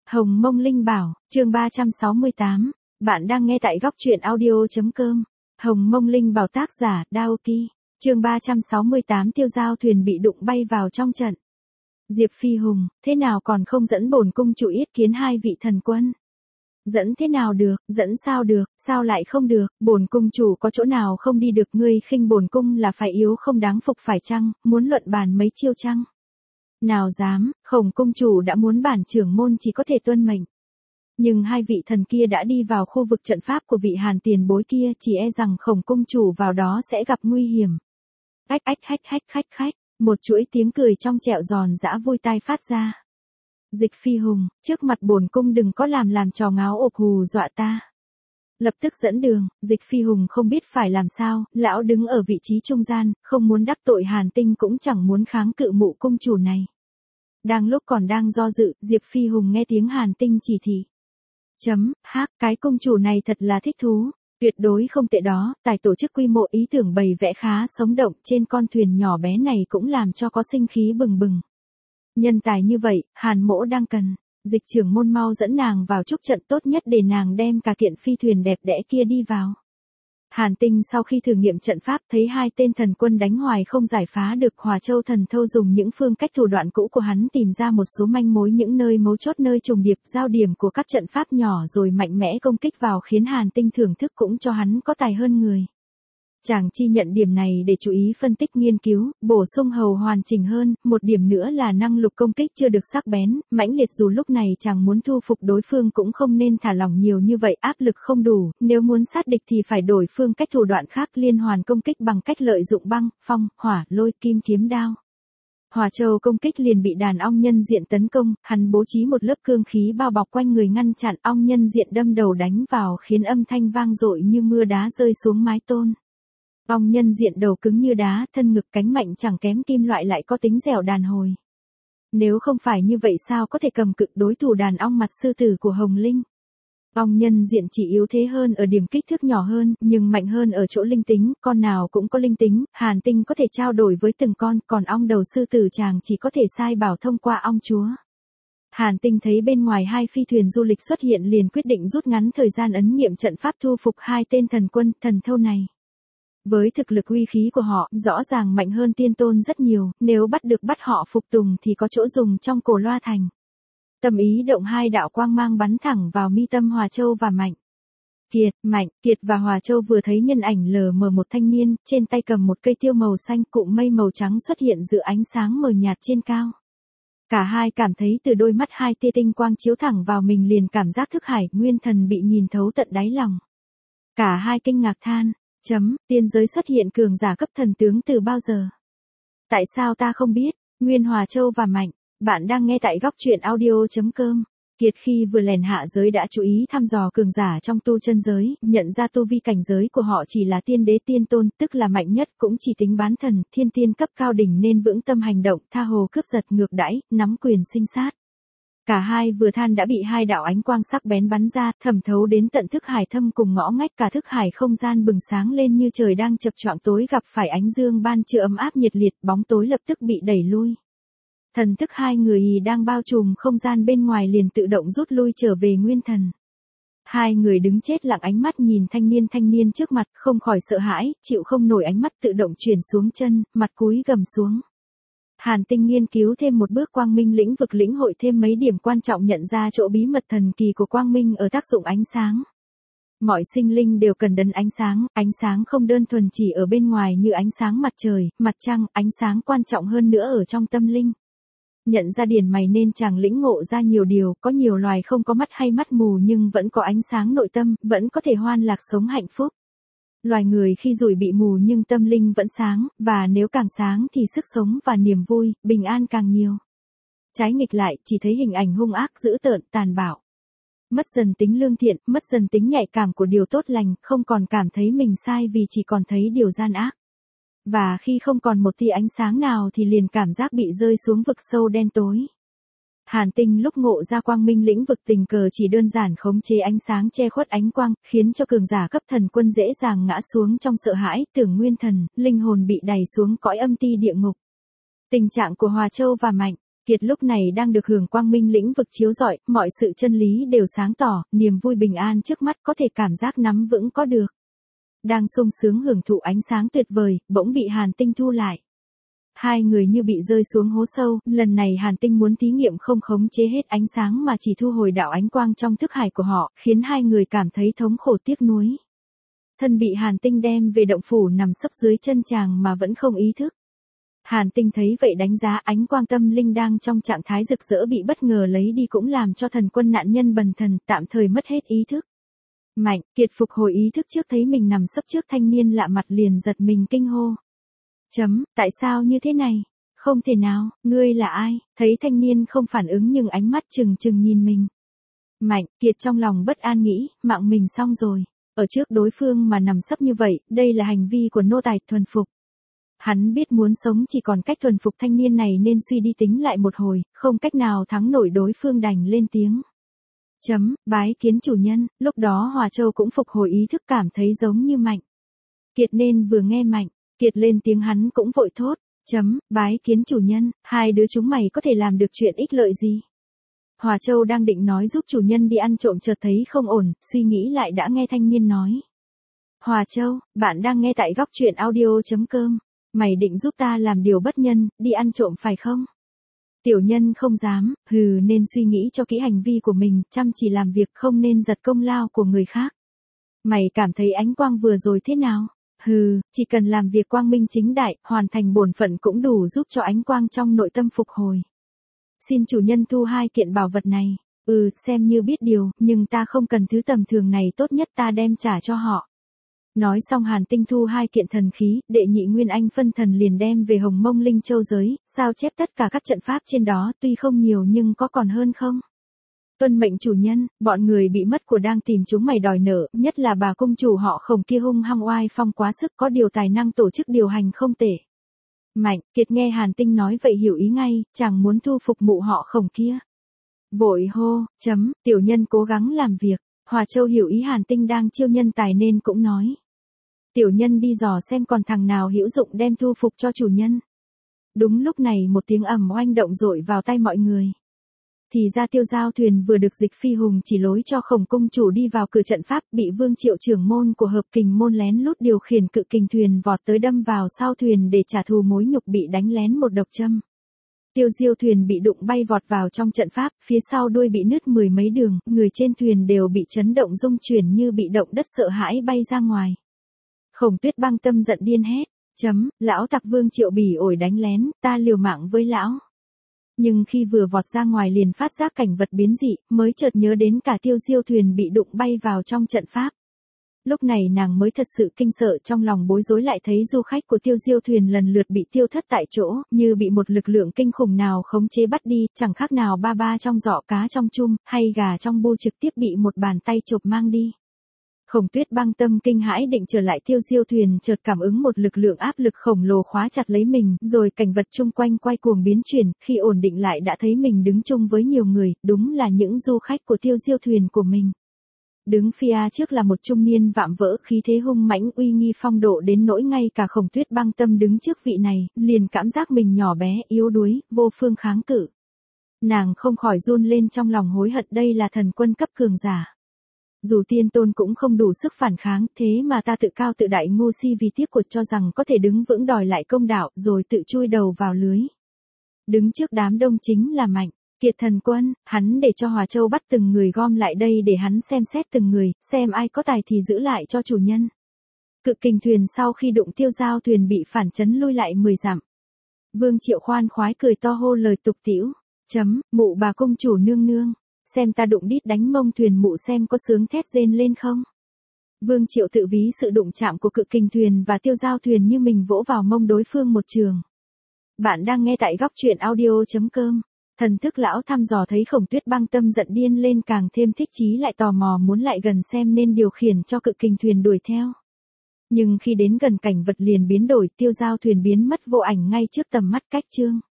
Hồng Mông Linh Bảo, chương 368. Bạn đang nghe tại góc truyện audio.com. Hồng Mông Linh Bảo tác giả, Daoki. Chương 368 tiêu giao thuyền bị đụng bay vào trong trận. Diệp Phi Hùng, thế nào còn không dẫn bổn cung chủ yết kiến hai vị thần quân? Dẫn thế nào được, dẫn sao được, sao lại không được, bổn cung chủ có chỗ nào không đi được, ngươi khinh bổn cung là phải yếu không đáng phục phải chăng, muốn luận bàn mấy chiêu chăng? Nào dám, Khổng cung chủ đã muốn bản trưởng môn chỉ có thể tuân mệnh. Nhưng hai vị thần kia đã đi vào khu vực trận pháp của vị Hàn tiền bối kia, chỉ e rằng Khổng cung chủ vào đó sẽ gặp nguy hiểm. Khách, một chuỗi tiếng cười trong trẻo giòn giã vui tai phát ra. Dịch Phi Hùng, trước mặt bổn cung đừng có làm trò ngáo ộp hù dọa ta. Lập tức dẫn đường, Dịch Phi Hùng không biết phải làm sao, lão đứng ở vị trí trung gian, không muốn đắc tội Hàn Tinh cũng chẳng muốn kháng cự mụ cung chủ này. Đang lúc còn đang do dự, Diệp Phi Hùng nghe tiếng Hàn Tinh chỉ thị. Cái cung chủ này thật là thích thú, tuyệt đối không tệ đó, tài tổ chức quy mô ý tưởng bày vẽ khá sống động trên con thuyền nhỏ bé này cũng làm cho có sinh khí bừng bừng. Nhân tài như vậy, Hàn mỗ đang cần. Dịch trưởng môn mau dẫn nàng vào chúc trận, tốt nhất để nàng đem cả kiện phi thuyền đẹp đẽ kia đi vào. Hàn Tinh sau khi thử nghiệm trận pháp thấy hai tên thần quân đánh hoài không giải phá được, Hỏa Châu thần thâu dùng những phương cách thủ đoạn cũ của hắn tìm ra một số manh mối, những nơi mấu chốt, nơi trùng điệp giao điểm của các trận pháp nhỏ rồi mạnh mẽ công kích vào, khiến Hàn Tinh thưởng thức cũng cho hắn có tài hơn người. Chàng chi nhận điểm này để chú ý phân tích nghiên cứu, bổ sung hầu hoàn chỉnh hơn, một điểm nữa là năng lực công kích chưa được sắc bén, mãnh liệt, dù lúc này chàng muốn thu phục đối phương cũng không nên thả lỏng nhiều như vậy, áp lực không đủ, nếu muốn sát địch thì phải đổi phương cách thủ đoạn khác, liên hoàn công kích bằng cách lợi dụng băng, phong, hỏa, lôi, kim, kiếm, đao. Hỏa Châu công kích liền bị đàn ong nhân diện tấn công, hắn bố trí một lớp cương khí bao bọc quanh người ngăn chặn, ong nhân diện đâm đầu đánh vào khiến âm thanh vang dội như mưa đá rơi xuống mái tôn. Ong nhân diện đầu cứng như đá, thân ngực cánh mạnh chẳng kém kim loại, lại có tính dẻo đàn hồi. Nếu không phải như vậy sao có thể cầm cự đối thủ đàn ong mặt sư tử của Hồng Linh. Ong nhân diện chỉ yếu thế hơn ở điểm kích thước nhỏ hơn, nhưng mạnh hơn ở chỗ linh tính, con nào cũng có linh tính, Hàn Tinh có thể trao đổi với từng con, còn ong đầu sư tử chàng chỉ có thể sai bảo thông qua ong chúa. Hàn Tinh thấy bên ngoài hai phi thuyền du lịch xuất hiện liền quyết định rút ngắn thời gian ấn nghiệm trận pháp thu phục hai tên thần quân, thần thâu này. Với thực lực uy khí của họ, rõ ràng mạnh hơn tiên tôn rất nhiều, nếu bắt họ phục tùng thì có chỗ dùng trong Cổ Loa Thành. Tâm ý động, hai đạo quang mang bắn thẳng vào mi tâm Hỏa Châu và Mạnh. Kiệt và Hỏa Châu vừa thấy nhân ảnh lờ mờ một thanh niên, trên tay cầm một cây tiêu màu xanh, cụm mây màu trắng xuất hiện giữa ánh sáng mờ nhạt trên cao. Cả hai cảm thấy từ đôi mắt hai tia tinh quang chiếu thẳng vào mình, liền cảm giác thức hải, nguyên thần bị nhìn thấu tận đáy lòng. Cả hai kinh ngạc than. Tiên giới xuất hiện cường giả cấp thần tướng từ bao giờ? Tại sao ta không biết? Nguyên Hỏa Châu và Mạnh, bạn đang nghe tại góc truyện audio.com. Kiệt khi vừa lèn hạ giới đã chú ý thăm dò cường giả trong tu chân giới, nhận ra tu vi cảnh giới của họ chỉ là tiên đế tiên tôn, tức là mạnh nhất, cũng chỉ tính bán thần, thiên tiên cấp cao đỉnh, nên vững tâm hành động, tha hồ cướp giật, ngược đãi, nắm quyền sinh sát. Cả hai vừa than đã bị hai đạo ánh quang sắc bén bắn ra, thẩm thấu đến tận thức hải thâm cùng ngõ ngách, cả thức hải không gian bừng sáng lên như trời đang chập choạng tối gặp phải ánh dương ban trưa ấm áp nhiệt liệt, bóng tối lập tức bị đẩy lui. Thần thức hai người đang bao trùm không gian bên ngoài liền tự động rút lui trở về nguyên thần. Hai người đứng chết lặng, ánh mắt nhìn thanh niên trước mặt, không khỏi sợ hãi, chịu không nổi, ánh mắt tự động chuyển xuống chân, mặt cúi gầm xuống. Hàn Tinh nghiên cứu thêm một bước quang minh lĩnh vực, lĩnh hội thêm mấy điểm quan trọng, nhận ra chỗ bí mật thần kỳ của quang minh ở tác dụng ánh sáng. Mọi sinh linh đều cần đến ánh sáng không đơn thuần chỉ ở bên ngoài như ánh sáng mặt trời, mặt trăng, ánh sáng quan trọng hơn nữa ở trong tâm linh. Nhận ra điển mày nên chàng lĩnh ngộ ra nhiều điều, có nhiều loài không có mắt hay mắt mù nhưng vẫn có ánh sáng nội tâm, vẫn có thể hoan lạc sống hạnh phúc. Loài người khi rủi bị mù nhưng tâm linh vẫn sáng, và nếu càng sáng thì sức sống và niềm vui, bình an càng nhiều. Trái nghịch lại, chỉ thấy hình ảnh hung ác, dữ tợn, tàn bạo. Mất dần tính lương thiện, mất dần tính nhạy cảm của điều tốt lành, không còn cảm thấy mình sai vì chỉ còn thấy điều gian ác. Và khi không còn một tia ánh sáng nào thì liền cảm giác bị rơi xuống vực sâu đen tối. Hàn Tinh lúc ngộ ra quang minh lĩnh vực tình cờ chỉ đơn giản khống chế ánh sáng che khuất ánh quang, khiến cho cường giả cấp thần quân dễ dàng ngã xuống trong sợ hãi, tưởng nguyên thần, linh hồn bị đày xuống cõi âm ti địa ngục. Tình trạng của Hỏa Châu và Mạnh, Kiệt lúc này đang được hưởng quang minh lĩnh vực chiếu rọi, mọi sự chân lý đều sáng tỏ, niềm vui bình an trước mắt có thể cảm giác nắm vững có được. Đang sung sướng hưởng thụ ánh sáng tuyệt vời, bỗng bị Hàn Tinh thu lại. Hai người như bị rơi xuống hố sâu, lần này Hàn Tinh muốn thí nghiệm không khống chế hết ánh sáng mà chỉ thu hồi đạo ánh quang trong thức hải của họ, khiến hai người cảm thấy thống khổ tiếc nuối. Thân bị Hàn Tinh đem về động phủ nằm sấp dưới chân chàng mà vẫn không ý thức. Hàn Tinh thấy vậy đánh giá ánh quang tâm linh đang trong trạng thái rực rỡ bị bất ngờ lấy đi cũng làm cho thần quân nạn nhân bần thần tạm thời mất hết ý thức. Mạnh, Kiệt phục hồi ý thức trước thấy mình nằm sấp trước thanh niên lạ mặt liền giật mình kinh hô. Tại sao như thế này? Không thể nào, ngươi là ai? Thấy thanh niên không phản ứng nhưng ánh mắt trừng trừng nhìn mình. Mạnh, Kiệt trong lòng bất an nghĩ, mạng mình xong rồi. Ở trước đối phương mà nằm sấp như vậy, đây là hành vi của nô tài thuần phục. Hắn biết muốn sống chỉ còn cách thuần phục thanh niên này nên suy đi tính lại một hồi, không cách nào thắng nổi đối phương đành lên tiếng. Bái kiến chủ nhân, lúc đó Hòa Châu cũng phục hồi ý thức cảm thấy giống như Mạnh. Kiệt nên vừa nghe Mạnh, Kiệt lên tiếng hắn cũng vội thốt. Bái kiến chủ nhân, hai đứa chúng mày có thể làm được chuyện ích lợi gì? Hòa Châu đang định nói giúp chủ nhân đi ăn trộm chợt thấy không ổn, suy nghĩ lại đã nghe thanh niên nói. Hòa Châu, bạn đang nghe tại góc truyện audio.com. Mày định giúp ta làm điều bất nhân, đi ăn trộm phải không? Tiểu nhân không dám, nên suy nghĩ cho kỹ hành vi của mình, chăm chỉ làm việc không nên giật công lao của người khác. Mày cảm thấy ánh quang vừa rồi thế nào? Chỉ cần làm việc quang minh chính đại, hoàn thành bổn phận cũng đủ giúp cho ánh quang trong nội tâm phục hồi. Xin chủ nhân thu 2 kiện bảo vật này. Xem như biết điều, nhưng ta không cần thứ tầm thường này, tốt nhất ta đem trả cho họ. Nói xong Hàn Tinh thu 2 kiện thần khí, đệ nhị Nguyên Anh phân thần liền đem về Hồng Mông Linh Châu giới, sao chép tất cả các trận pháp trên đó, tuy không nhiều nhưng có còn hơn không? Tuân mệnh chủ nhân, bọn người bị mất của đang tìm chúng mày đòi nợ, nhất là bà công chủ họ Khổng kia hung hăng oai phong quá sức, có điều tài năng tổ chức điều hành không tệ. Mạnh, Kiệt nghe Hàn Tinh nói vậy hiểu ý ngay, chàng muốn thu phục mụ họ Khổng kia. Vội hô, tiểu nhân cố gắng làm việc. Hòa Châu hiểu ý Hàn Tinh đang chiêu nhân tài nên cũng nói. Tiểu nhân đi dò xem còn thằng nào hữu dụng đem thu phục cho chủ nhân. Đúng lúc này một tiếng ầm oanh động dội vào tai mọi người. Thì ra Tiêu Giao thuyền vừa được Dịch Phi Hùng chỉ lối cho Khổng công chủ đi vào cửa trận pháp, bị Vương Triệu trưởng môn của Hợp Kình môn lén lút điều khiển cự kình thuyền vọt tới đâm vào sau thuyền để trả thù mối nhục bị đánh lén một độc châm. Tiêu Diêu thuyền bị đụng bay vọt vào trong trận pháp, phía sau đuôi bị nứt 10 mấy đường, người trên thuyền đều bị chấn động rung chuyển như bị động đất sợ hãi bay ra ngoài. Khổng Tuyết Băng tâm giận điên hét, lão tặc Vương Triệu bỉ ổi đánh lén, ta liều mạng với lão. Nhưng khi vừa vọt ra ngoài liền phát giác cảnh vật biến dị, mới chợt nhớ đến cả Tiêu Diêu thuyền bị đụng bay vào trong trận pháp. Lúc này nàng mới thật sự kinh sợ, trong lòng bối rối, lại thấy du khách của Tiêu Diêu thuyền lần lượt bị tiêu thất tại chỗ, như bị một lực lượng kinh khủng nào khống chế bắt đi, chẳng khác nào ba trong giỏ cá trong chum, hay gà trong bu trực tiếp bị một bàn tay chộp mang đi. Khổng Tuyết Băng tâm kinh hãi định trở lại Tiêu Diêu thuyền, chợt cảm ứng một lực lượng áp lực khổng lồ khóa chặt lấy mình, rồi cảnh vật chung quanh quay cuồng biến chuyển, khi ổn định lại đã thấy mình đứng chung với nhiều người, đúng là những du khách của Tiêu Diêu thuyền của mình. Đứng phía trước là một trung niên vạm vỡ, khí thế hung mãnh uy nghi phong độ đến nỗi ngay cả Khổng Tuyết Băng tâm đứng trước vị này, liền cảm giác mình nhỏ bé, yếu đuối, vô phương kháng cự. Nàng không khỏi run lên trong lòng hối hận, đây là thần quân cấp cường giả. Dù tiên tôn cũng không đủ sức phản kháng, thế mà ta tự cao tự đại ngu si vì tiếc cuộc cho rằng có thể đứng vững đòi lại công đạo, rồi tự chui đầu vào lưới. Đứng trước đám đông chính là Mạnh. Kiệt thần quân, hắn để cho Hòa Châu bắt từng người gom lại đây để hắn xem xét từng người, xem ai có tài thì giữ lại cho chủ nhân. Cự kình thuyền sau khi đụng Tiêu Giao thuyền bị phản chấn lui lại 10 dặm. Vương Triệu khoan khoái cười to hô lời tục tĩu. Mụ bà công chủ nương nương, xem ta đụng đít đánh mông thuyền mụ xem có sướng thét rên lên không. Vương Triệu tự ví sự đụng chạm của cự kình thuyền và Tiêu Giao thuyền như mình vỗ vào mông đối phương một trường. Bạn đang nghe tại góc truyện audio.com. Thần thức lão thăm dò thấy Khổng Tuyết Băng tâm giận điên lên càng thêm thích chí, lại tò mò muốn lại gần xem nên điều khiển cho cự kình thuyền đuổi theo. Nhưng khi đến gần cảnh vật liền biến đổi, Tiêu Giao thuyền biến mất vô ảnh ngay trước tầm mắt cách trương.